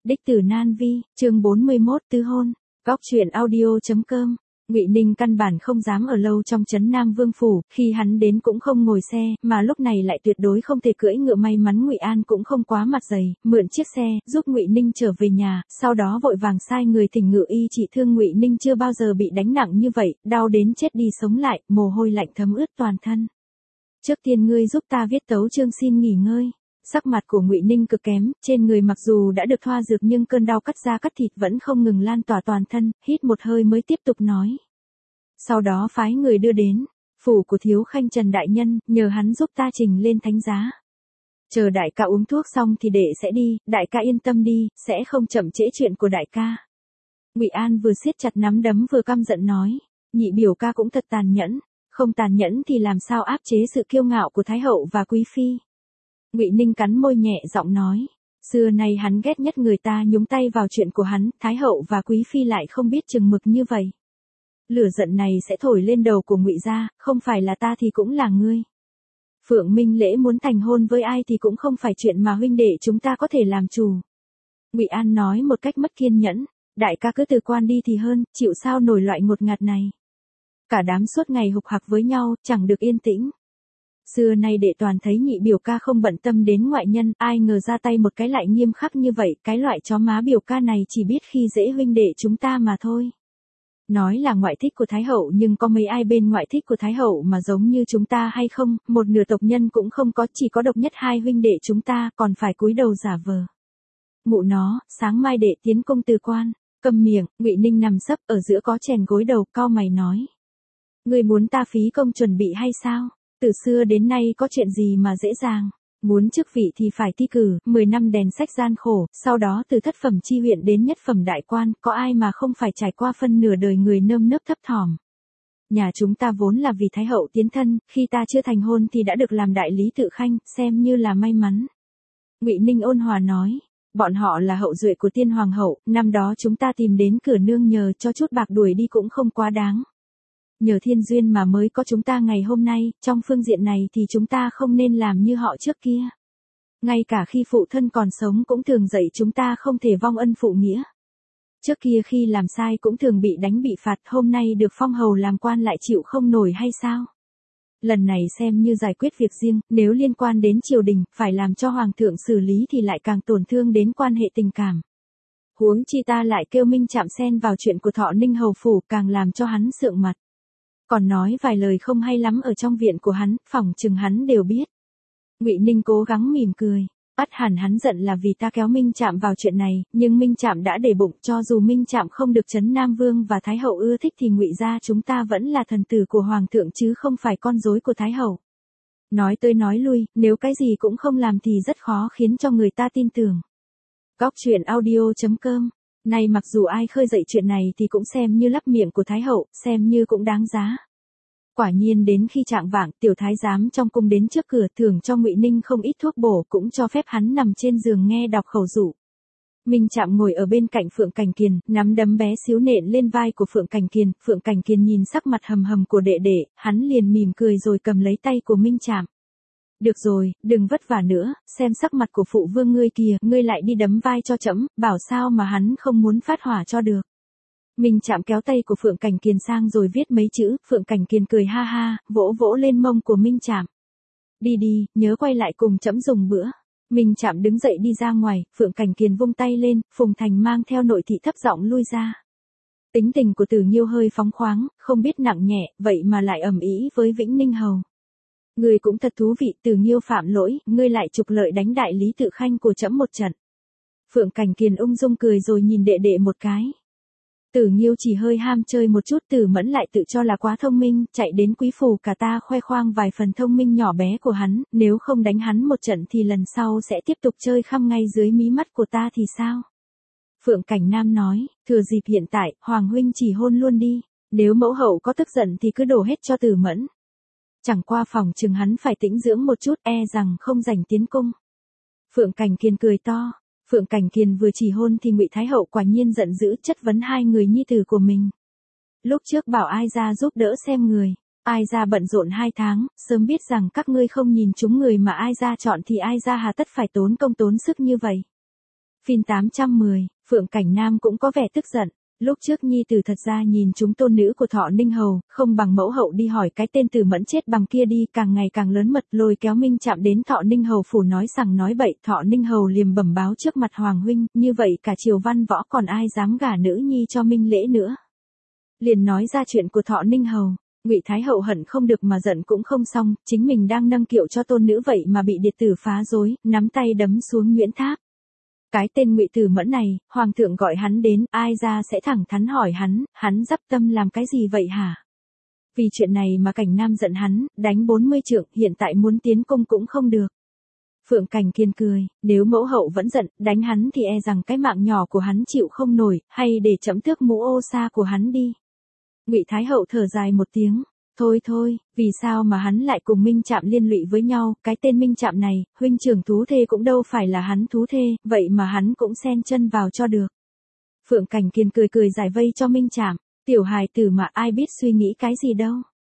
Đích tử Nan Vi, chương 41 tứ hôn. Góc truyện audio.com. Ngụy Ninh căn bản không dám ở lâu trong trấn Nam Vương phủ, khi hắn đến cũng không ngồi xe, mà lúc này lại tuyệt đối không thể cưỡi ngựa. May mắn Ngụy An cũng không quá mặt dày, mượn chiếc xe, giúp Ngụy Ninh trở về nhà, sau đó vội vàng sai người thỉnh ngự y trị thương. Ngụy Ninh chưa bao giờ bị đánh nặng như vậy, đau đến chết đi sống lại, mồ hôi lạnh thấm ướt toàn thân. Trước tiên ngươi giúp ta viết tấu chương xin nghỉ ngơi. Sắc mặt của Ngụy Ninh cực kém, trên người mặc dù đã được thoa dược nhưng cơn đau cắt da cắt thịt vẫn không ngừng lan tỏa toàn thân, hít một hơi mới tiếp tục nói. Sau đó phái người đưa đến phủ của Thiếu Khanh Trần đại nhân, nhờ hắn giúp ta trình lên thánh giá. Chờ đại ca uống thuốc xong thì đệ sẽ đi, đại ca yên tâm đi, sẽ không chậm trễ chuyện của đại ca. Ngụy An vừa siết chặt nắm đấm vừa căm giận nói, nhị biểu ca cũng thật tàn nhẫn, không tàn nhẫn thì làm sao áp chế sự kiêu ngạo của Thái hậu và Quý phi. Ngụy Ninh cắn môi nhẹ giọng nói, xưa nay hắn ghét nhất người ta nhúng tay vào chuyện của hắn, Thái hậu và Quý phi lại không biết chừng mực như vậy. Lửa giận này sẽ thổi lên đầu của Ngụy gia, không phải là ta thì cũng là ngươi. Phượng Minh Lễ muốn thành hôn với ai thì cũng không phải chuyện mà huynh đệ chúng ta có thể làm chủ. Ngụy An nói một cách mất kiên nhẫn, đại ca cứ từ quan đi thì hơn, chịu sao nổi loại ngột ngạt này. Cả đám suốt ngày hục hặc với nhau, chẳng được yên tĩnh. Xưa nay đệ toàn thấy nhị biểu ca không bận tâm đến ngoại nhân, ai ngờ ra tay một cái lại nghiêm khắc như vậy, cái loại chó má biểu ca này chỉ biết khi dễ huynh đệ chúng ta mà thôi. Nói là ngoại thích của Thái hậu nhưng có mấy ai bên ngoại thích của Thái hậu mà giống như chúng ta hay không, một nửa tộc nhân cũng không có, chỉ có độc nhất hai huynh đệ chúng ta còn phải cúi đầu giả vờ. Mụ nó, sáng mai đệ tiến công từ quan, câm miệng. Ngụy Ninh nằm sấp ở giữa có chèn gối đầu, cau mày nói. Ngươi muốn ta phí công chuẩn bị hay sao? Từ xưa đến nay có chuyện gì mà dễ dàng, muốn chức vị thì phải thi cử, 10 năm đèn sách gian khổ, sau đó từ thất phẩm chi huyện đến nhất phẩm đại quan, có ai mà không phải trải qua phân nửa đời người nơm nớp thấp thỏm. Nhà chúng ta vốn là vì Thái hậu tiến thân, khi ta chưa thành hôn thì đã được làm đại lý tự khanh, xem như là may mắn. Ngụy Ninh ôn hòa nói, bọn họ là hậu duệ của tiên hoàng hậu, năm đó chúng ta tìm đến cửa nương nhờ cho chút bạc đuổi đi cũng không quá đáng. Nhờ thiên duyên mà mới có chúng ta ngày hôm nay, trong phương diện này thì chúng ta không nên làm như họ trước kia. Ngay cả khi phụ thân còn sống cũng thường dạy chúng ta không thể vong ân phụ nghĩa. Trước kia khi làm sai cũng thường bị đánh bị phạt, hôm nay được phong hầu làm quan lại chịu không nổi hay sao? Lần này xem như giải quyết việc riêng, nếu liên quan đến triều đình, phải làm cho hoàng thượng xử lý thì lại càng tổn thương đến quan hệ tình cảm. Huống chi ta lại kêu Minh Trạm xen vào chuyện của Thọ Ninh hầu phủ, càng làm cho hắn sượng mặt. Còn nói vài lời không hay lắm ở trong viện của hắn, phỏng chừng hắn đều biết. Ngụy Ninh cố gắng mỉm cười, ắt hẳn hắn giận là vì ta kéo Minh Trạm vào chuyện này, nhưng Minh Trạm đã để bụng, cho dù Minh Trạm không được trấn Nam Vương và Thái hậu ưa thích thì Ngụy gia chúng ta vẫn là thần tử của hoàng thượng chứ không phải con rối của Thái hậu. Nói tới nói lui, nếu cái gì cũng không làm thì rất khó khiến cho người ta tin tưởng. Góc truyện audio.com. Này mặc dù ai khơi dậy chuyện này thì cũng xem như lắp miệng của Thái hậu, xem như cũng đáng giá. Quả nhiên đến khi trạng vạng, tiểu thái giám trong cung đến trước cửa thưởng cho Ngụy Ninh không ít thuốc bổ, cũng cho phép hắn nằm trên giường nghe đọc khẩu dụ. Minh Trạm ngồi ở bên cạnh Phượng Cảnh Kiền, nắm đấm bé xíu nện lên vai của Phượng Cảnh Kiền. Phượng Cảnh Kiền nhìn sắc mặt hầm hầm của đệ đệ, hắn liền mỉm cười rồi cầm lấy tay của Minh Trạm. Được rồi, đừng vất vả nữa, xem sắc mặt của phụ vương ngươi kìa, ngươi lại đi đấm vai cho trẫm, bảo sao mà hắn không muốn phát hỏa cho được. Minh Trạm kéo tay của Phượng Cảnh Kiền sang rồi viết mấy chữ, Phượng Cảnh Kiền cười ha ha, vỗ vỗ lên mông của Minh Trạm. Đi đi, nhớ quay lại cùng trẫm dùng bữa. Minh Trạm đứng dậy đi ra ngoài, Phượng Cảnh Kiền vung tay lên, Phùng Thành mang theo nội thị thấp giọng lui ra. Tính tình của Tử Nghiêu hơi phóng khoáng, không biết nặng nhẹ, vậy mà lại ầm ĩ với Vĩnh Ninh hầu. Ngươi cũng thật thú vị, Tử Nghiêu phạm lỗi, ngươi lại trục lợi đánh đại lý tự khanh của trẫm một trận. Phượng Cảnh Kiền ung dung cười rồi nhìn đệ đệ một cái. Tử Nghiêu chỉ hơi ham chơi một chút, Tử Mẫn lại tự cho là quá thông minh, chạy đến quý phủ cả ta khoe khoang vài phần thông minh nhỏ bé của hắn, nếu không đánh hắn một trận thì lần sau sẽ tiếp tục chơi khăm ngay dưới mí mắt của ta thì sao? Phượng Cảnh Nam nói, thừa dịp hiện tại, Hoàng huynh chỉ hôn luôn đi, nếu mẫu hậu có tức giận thì cứ đổ hết cho Tử Mẫn. Chẳng qua phòng chừng hắn phải tĩnh dưỡng một chút, e rằng không rảnh tiến cung. Phượng Cảnh Kiền cười to. Phượng Cảnh Kiền vừa chỉ hôn thì Ngụy Thái hậu quả nhiên giận dữ, chất vấn hai người nhi tử của mình. Lúc trước bảo ai ra giúp đỡ xem người, ai ra bận rộn 2 tháng, sớm biết rằng các ngươi không nhìn chúng người mà ai ra chọn thì ai ra hà tất phải tốn công tốn sức như vậy. Phim 810, Phượng Cảnh Nam cũng có vẻ tức giận. Lúc trước nhi tử thật ra nhìn chúng tôn nữ của Thọ Ninh Hầu, không bằng mẫu hậu đi hỏi cái tên Từ Mẫn chết bằng kia đi, càng ngày càng lớn mật lôi kéo Minh Trạm đến Thọ Ninh Hầu phủ nói rằng nói bậy. Thọ Ninh Hầu liềm bẩm báo trước mặt Hoàng huynh, như vậy cả triều văn võ còn ai dám gả nữ nhi cho Minh Lễ nữa. Liền nói ra chuyện của Thọ Ninh Hầu. Ngụy Thái Hậu hận không được mà giận cũng không xong, chính mình đang nâng kiệu cho tôn nữ vậy mà bị điệt tử phá rối, nắm tay đấm xuống Nguyễn Tháp. Cái tên Ngụy Tử Mẫn này, hoàng thượng gọi hắn đến, ai ra sẽ thẳng thắn hỏi hắn dắp tâm làm cái gì vậy hả? Vì chuyện này mà Cảnh Nam giận hắn, đánh 40 trượng, hiện tại muốn tiến cung cũng không được. Phượng Cảnh Kiên cười, nếu mẫu hậu vẫn giận, đánh hắn thì e rằng cái mạng nhỏ của hắn chịu không nổi, hay để trẫm tước mũ ô sa của hắn đi. Ngụy Thái Hậu thở dài một tiếng. Thôi, vì sao mà hắn lại cùng Minh Trạm liên lụy với nhau, cái tên Minh Trạm này, huynh trưởng thú thê cũng đâu phải là hắn thú thê, vậy mà hắn cũng xen chân vào cho được. Phượng Cảnh Kiên cười giải vây cho Minh Trạm, tiểu hài tử mà ai biết suy nghĩ cái gì đâu.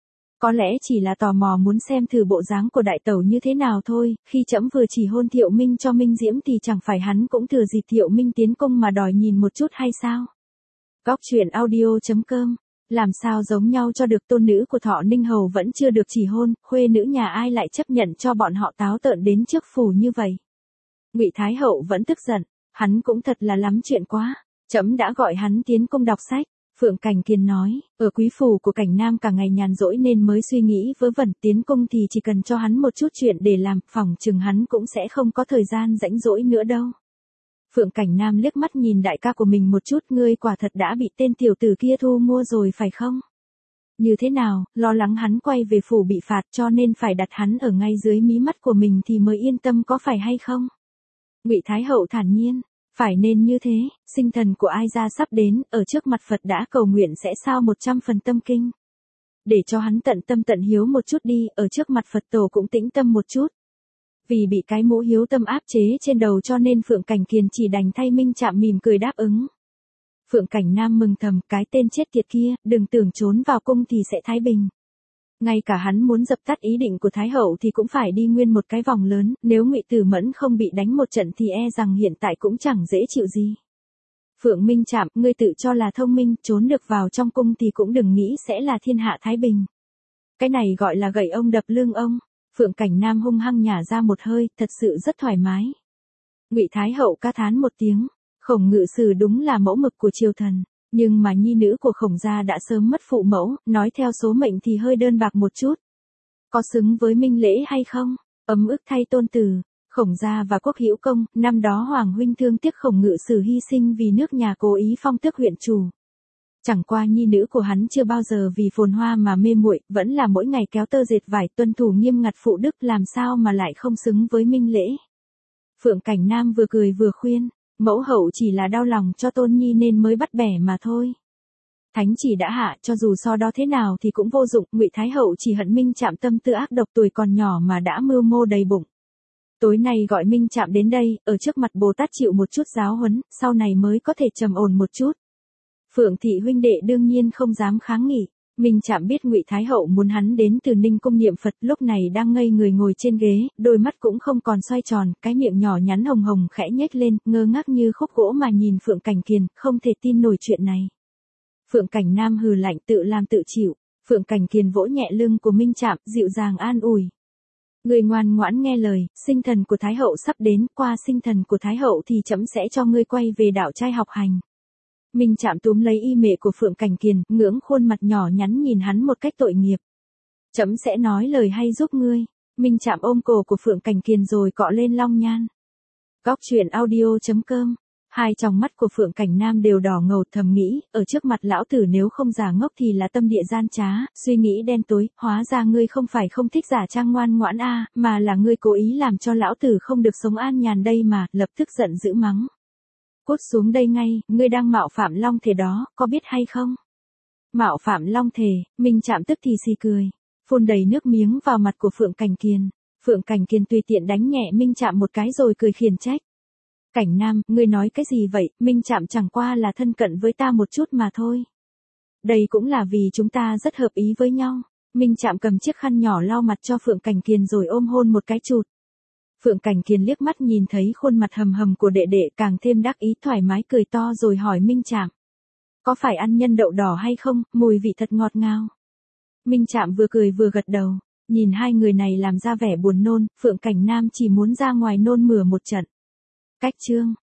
Có lẽ chỉ là tò mò muốn xem thử bộ dáng của đại tẩu như thế nào thôi, khi trẫm vừa chỉ hôn Thiệu Minh cho Minh Diễm thì chẳng phải hắn cũng thừa dịp Thiệu Minh tiến cung mà đòi nhìn một chút hay sao? Góc truyện audio.com. Làm sao giống nhau cho được, tôn nữ của Thọ Ninh Hầu vẫn chưa được chỉ hôn, khuê nữ nhà ai lại chấp nhận cho bọn họ táo tợn đến trước phủ như vậy. Ngụy Thái Hậu vẫn tức giận, hắn cũng thật là lắm chuyện quá, trẫm đã gọi hắn tiến cung đọc sách. Phượng Cảnh Kiên nói, ở quý phủ của Cảnh Nam cả ngày nhàn rỗi nên mới suy nghĩ vớ vẩn, tiến cung thì chỉ cần cho hắn một chút chuyện để làm, phỏng chừng hắn cũng sẽ không có thời gian rảnh rỗi nữa đâu. Phượng Cảnh Nam liếc mắt nhìn đại ca của mình một chút, ngươi quả thật đã bị tên tiểu tử kia thu mua rồi phải không? Như thế nào, lo lắng hắn quay về phủ bị phạt cho nên phải đặt hắn ở ngay dưới mí mắt của mình thì mới yên tâm có phải hay không? Ngụy Thái Hậu thản nhiên, phải nên như thế, sinh thần của ai ra sắp đến, ở trước mặt Phật đã cầu nguyện sẽ sao 100 phần tâm kinh. Để cho hắn tận tâm tận hiếu một chút đi, ở trước mặt Phật tổ cũng tĩnh tâm một chút. Vì bị cái mũ hiếu tâm áp chế trên đầu cho nên Phượng Cảnh Kiên chỉ đành thay Minh Trạm mỉm cười đáp ứng. Phượng Cảnh Nam mừng thầm, cái tên chết tiệt kia, đừng tưởng trốn vào cung thì sẽ thái bình. Ngay cả hắn muốn dập tắt ý định của Thái Hậu thì cũng phải đi nguyên một cái vòng lớn, nếu Ngụy Tử Mẫn không bị đánh một trận thì e rằng hiện tại cũng chẳng dễ chịu gì. Phượng Minh Trạm, ngươi tự cho là thông minh, trốn được vào trong cung thì cũng đừng nghĩ sẽ là thiên hạ thái bình. Cái này gọi là gậy ông đập lưng ông. Phượng Cảnh Nam hung hăng nhả ra một hơi, thật sự rất thoải mái. Ngụy Thái Hậu ca thán một tiếng, Khổng Ngự Sử đúng là mẫu mực của triều thần, nhưng mà nhi nữ của Khổng gia đã sớm mất phụ mẫu, nói theo số mệnh thì hơi đơn bạc một chút. Có xứng với Minh Lễ hay không? Ấm ức thay tôn tử, Khổng gia và Quốc Hữu Công, năm đó Hoàng huynh thương tiếc Khổng Ngự Sử hy sinh vì nước nhà cố ý phong tước huyện chủ. Chẳng qua nhi nữ của hắn chưa bao giờ vì phồn hoa mà mê muội, vẫn là mỗi ngày kéo tơ dệt vải, tuân thủ nghiêm ngặt phụ đức, làm sao mà lại không xứng với Minh Lễ. Phượng Cảnh Nam vừa cười vừa khuyên, mẫu hậu chỉ là đau lòng cho tôn nhi nên mới bắt bẻ mà thôi. Thánh chỉ đã hạ, cho dù so đo thế nào thì cũng vô dụng. Ngụy Thái Hậu chỉ hận Minh Trạm tâm tư ác độc, tuổi còn nhỏ mà đã mưu mô đầy bụng. Tối nay gọi Minh Trạm đến đây, ở trước mặt Bồ Tát chịu một chút giáo huấn, sau này mới có thể trầm ổn một chút. Phượng thị huynh đệ đương nhiên không dám kháng nghị. Minh Trạm biết Ngụy Thái Hậu muốn hắn đến từ Ninh cung niệm Phật, lúc này đang ngây người ngồi trên ghế, đôi mắt cũng không còn xoay tròn, cái miệng nhỏ nhắn hồng hồng khẽ nhếch lên, ngơ ngác như khúc gỗ mà nhìn Phượng Cảnh Kiên, không thể tin nổi chuyện này. Phượng Cảnh Nam hừ lạnh, tự làm tự chịu. Phượng Cảnh Kiên vỗ nhẹ lưng của Minh Trạm, dịu dàng an ủi. Ngươi ngoan ngoãn nghe lời, sinh thần của Thái Hậu sắp đến, qua sinh thần của Thái Hậu thì trẫm sẽ cho ngươi quay về đạo trai học hành. Minh Trạm túm lấy y mệ của Phượng Cảnh Kiên, ngưỡng khuôn mặt nhỏ nhắn nhìn hắn một cách tội nghiệp. Trẫm sẽ nói lời hay giúp ngươi. Minh Trạm ôm cổ của Phượng Cảnh Kiên rồi cọ lên long nhan. Góc truyện audio.com. Hai tròng mắt của Phượng Cảnh Nam đều đỏ ngầu, thầm nghĩ, ở trước mặt lão tử nếu không giả ngốc thì là tâm địa gian trá, suy nghĩ đen tối, hóa ra ngươi không phải không thích giả trang ngoan ngoãn mà là ngươi cố ý làm cho lão tử không được sống an nhàn đây mà, lập tức giận dữ mắng. Cút xuống đây ngay, ngươi đang mạo phạm long thể đó, có biết hay không? Mạo phạm long thể, Minh Trạm tức thì xì cười, phun đầy nước miếng vào mặt của Phượng Cảnh Kiên. Phượng Cảnh Kiên tùy tiện đánh nhẹ Minh Trạm một cái rồi cười khiển trách. Cảnh Nam, ngươi nói cái gì vậy, Minh Trạm chẳng qua là thân cận với ta một chút mà thôi. Đây cũng là vì chúng ta rất hợp ý với nhau. Minh Trạm cầm chiếc khăn nhỏ lau mặt cho Phượng Cảnh Kiên rồi ôm hôn một cái chụt. Phượng Cảnh Kiền liếc mắt nhìn thấy khuôn mặt hầm hầm của đệ đệ càng thêm đắc ý thoải mái cười to rồi hỏi Minh Trạm. Có phải ăn nhân đậu đỏ hay không, mùi vị thật ngọt ngào. Minh Trạm vừa cười vừa gật đầu, nhìn hai người này làm ra vẻ buồn nôn, Phượng Cảnh Nam chỉ muốn ra ngoài nôn mửa một trận. Cách chương